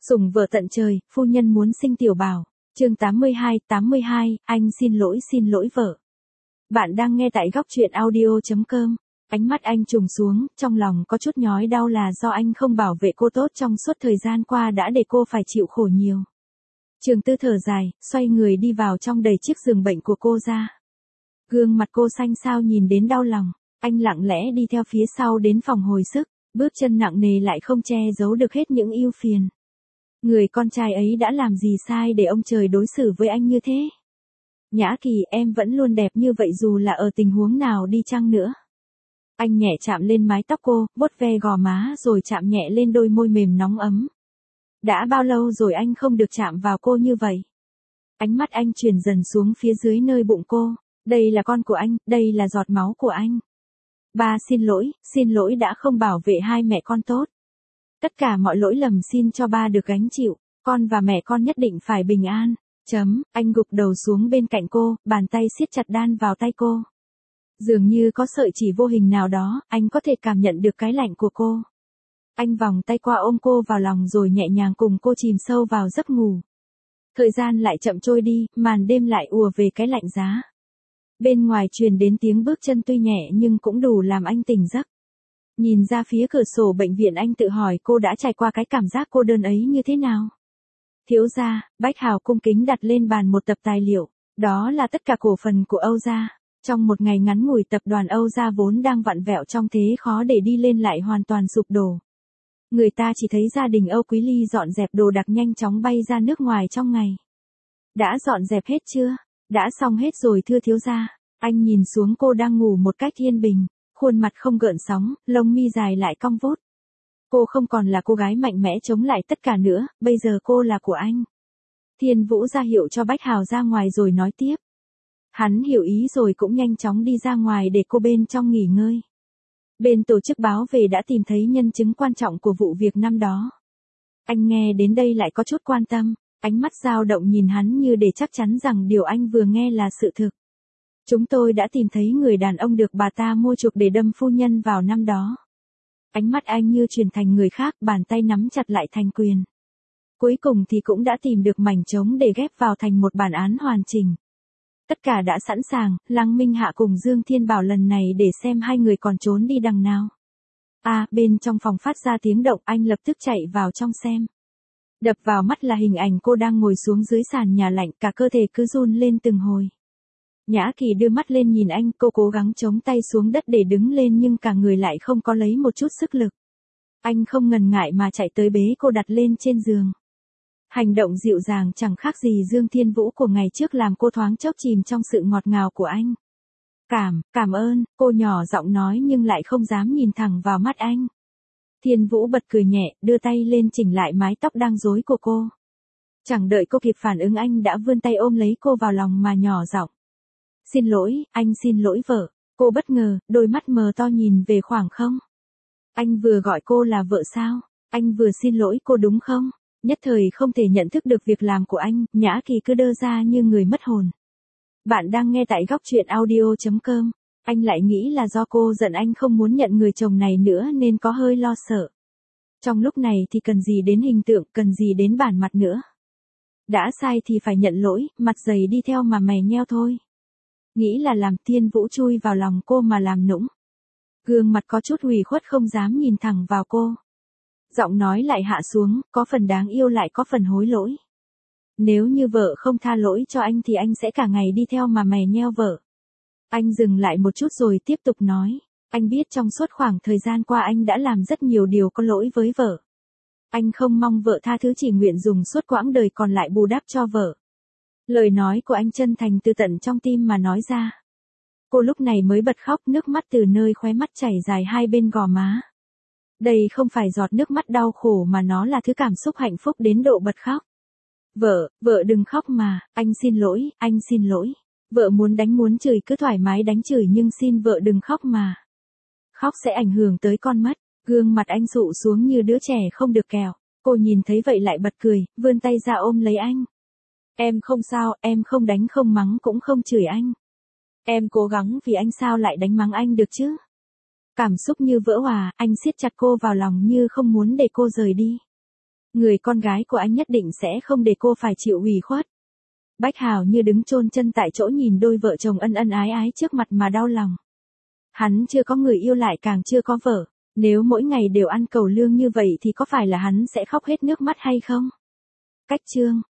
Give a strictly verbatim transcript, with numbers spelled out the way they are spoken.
Sủng vợ tận trời, phu nhân muốn sinh tiểu bảo. Chương tám mươi hai, tám mươi hai, anh xin lỗi xin lỗi vợ. Bạn đang nghe tại góc truyện audio chấm com. Ánh mắt anh trùng xuống, trong lòng có chút nhói đau là do anh không bảo vệ cô tốt trong suốt thời gian qua đã để cô phải chịu khổ nhiều. Trường Tư thở dài, xoay người đi vào trong đẩy chiếc giường bệnh của cô ra. Gương mặt cô xanh xao nhìn đến đau lòng, anh lặng lẽ đi theo phía sau đến phòng hồi sức, bước chân nặng nề lại không che giấu được hết những ưu phiền. Người con trai ấy đã làm gì sai để ông trời đối xử với anh như thế? Nhã Kỳ, em vẫn luôn đẹp như vậy dù là ở tình huống nào đi chăng nữa. Anh nhẹ chạm lên mái tóc cô, vuốt ve gò má rồi chạm nhẹ lên đôi môi mềm nóng ấm. Đã bao lâu rồi anh không được chạm vào cô như vậy? Ánh mắt anh chuyển dần xuống phía dưới nơi bụng cô. Đây là con của anh, đây là giọt máu của anh. Ba xin lỗi, xin lỗi đã không bảo vệ hai mẹ con tốt. Tất cả mọi lỗi lầm xin cho ba được gánh chịu, con và mẹ con nhất định phải bình an. Chấm, anh gục đầu xuống bên cạnh cô, bàn tay siết chặt đan vào tay cô. Dường như có sợi chỉ vô hình nào đó, anh có thể cảm nhận được cái lạnh của cô. Anh vòng tay qua ôm cô vào lòng rồi nhẹ nhàng cùng cô chìm sâu vào giấc ngủ. Thời gian lại chậm trôi đi, màn đêm lại ùa về cái lạnh giá. Bên ngoài truyền đến tiếng bước chân tuy nhẹ nhưng cũng đủ làm anh tỉnh giấc. Nhìn ra phía cửa sổ bệnh viện anh tự hỏi cô đã trải qua cái cảm giác cô đơn ấy như thế nào. Thiếu gia, Bách Hào cung kính đặt lên bàn một tập tài liệu, đó là tất cả cổ phần của Âu gia. Trong một ngày ngắn ngủi tập đoàn Âu gia vốn đang vặn vẹo trong thế khó để đi lên lại hoàn toàn sụp đổ. Người ta chỉ thấy gia đình Âu Quý Ly dọn dẹp đồ đạc nhanh chóng bay ra nước ngoài trong ngày. Đã dọn dẹp hết chưa? Đã xong hết rồi thưa thiếu gia. Anh nhìn xuống cô đang ngủ một cách yên bình, khuôn mặt không gợn sóng, lông mi dài lại cong vút. Cô không còn là cô gái mạnh mẽ chống lại tất cả nữa, bây giờ cô là của anh. Thiên Vũ ra hiệu cho Bách Hào ra ngoài rồi nói tiếp. Hắn hiểu ý rồi cũng nhanh chóng đi ra ngoài để cô bên trong nghỉ ngơi. Bên tổ chức báo về đã tìm thấy nhân chứng quan trọng của vụ việc năm đó. Anh nghe đến đây lại có chút quan tâm, ánh mắt dao động nhìn hắn như để chắc chắn rằng điều anh vừa nghe là sự thực. Chúng tôi đã tìm thấy người đàn ông được bà ta mua chuộc để đâm phu nhân vào năm đó. Ánh mắt anh như chuyển thành người khác, bàn tay nắm chặt lại thành quyền. Cuối cùng thì cũng đã tìm được mảnh trống để ghép vào thành một bản án hoàn chỉnh. Tất cả đã sẵn sàng, Lăng Minh Hạ cùng Dương Thiên Bảo lần này để xem hai người còn trốn đi đằng nào. À, bên trong phòng phát ra tiếng động, anh lập tức chạy vào trong xem. Đập vào mắt là hình ảnh cô đang ngồi xuống dưới sàn nhà lạnh, cả cơ thể cứ run lên từng hồi. Nhã Kỳ đưa mắt lên nhìn anh, cô cố gắng chống tay xuống đất để đứng lên nhưng cả người lại không có lấy một chút sức lực. Anh không ngần ngại mà chạy tới bế cô đặt lên trên giường. Hành động dịu dàng chẳng khác gì Dương Thiên Vũ của ngày trước làm cô thoáng chốc chìm trong sự ngọt ngào của anh. Cảm, cảm ơn, cô nhỏ giọng nói nhưng lại không dám nhìn thẳng vào mắt anh. Thiên Vũ bật cười nhẹ, đưa tay lên chỉnh lại mái tóc đang rối của cô. Chẳng đợi cô kịp phản ứng anh đã vươn tay ôm lấy cô vào lòng mà nhỏ giọng. Xin lỗi, anh xin lỗi vợ. Cô bất ngờ, đôi mắt mờ to nhìn về khoảng không. Anh vừa gọi cô là vợ sao? Anh vừa xin lỗi cô đúng không? Nhất thời không thể nhận thức được việc làm của anh, Nhã Kỳ cứ đơ ra như người mất hồn. Bạn đang nghe tại góc truyện audio chấm com. Anh lại nghĩ là do cô giận anh không muốn nhận người chồng này nữa nên có hơi lo sợ. Trong lúc này thì cần gì đến hình tượng, cần gì đến bản mặt nữa. Đã sai thì phải nhận lỗi, mặt dày đi theo mà mè nheo thôi. Nghĩ là làm. Thiên Vũ chui vào lòng cô mà làm nũng. Gương mặt có chút ủy khuất không dám nhìn thẳng vào cô. Giọng nói lại hạ xuống, có phần đáng yêu lại có phần hối lỗi. Nếu như vợ không tha lỗi cho anh thì anh sẽ cả ngày đi theo mà mè nheo vợ. Anh dừng lại một chút rồi tiếp tục nói. Anh biết trong suốt khoảng thời gian qua anh đã làm rất nhiều điều có lỗi với vợ. Anh không mong vợ tha thứ, chỉ nguyện dùng suốt quãng đời còn lại bù đắp cho vợ. Lời nói của anh chân thành từ tận trong tim mà nói ra. Cô lúc này mới bật khóc, nước mắt từ nơi khóe mắt chảy dài hai bên gò má. Đây không phải giọt nước mắt đau khổ mà nó là thứ cảm xúc hạnh phúc đến độ bật khóc. Vợ, vợ đừng khóc mà, anh xin lỗi, anh xin lỗi. Vợ muốn đánh muốn chửi cứ thoải mái đánh chửi nhưng xin vợ đừng khóc mà. Khóc sẽ ảnh hưởng tới con mắt. Gương mặt anh sụ xuống như đứa trẻ không được kẹo. Cô nhìn thấy vậy lại bật cười, vươn tay ra ôm lấy anh. Em không sao, em không đánh không mắng cũng không chửi anh. Em cố gắng vì anh sao lại đánh mắng anh được chứ? Cảm xúc như vỡ hòa, anh siết chặt cô vào lòng như không muốn để cô rời đi. Người con gái của anh nhất định sẽ không để cô phải chịu ủy khuất. Bách Hào như đứng chôn chân tại chỗ nhìn đôi vợ chồng ân ân ái ái trước mặt mà đau lòng. Hắn chưa có người yêu lại càng chưa có vợ. Nếu mỗi ngày đều ăn cầu lương như vậy thì có phải là hắn sẽ khóc hết nước mắt hay không? Cách chương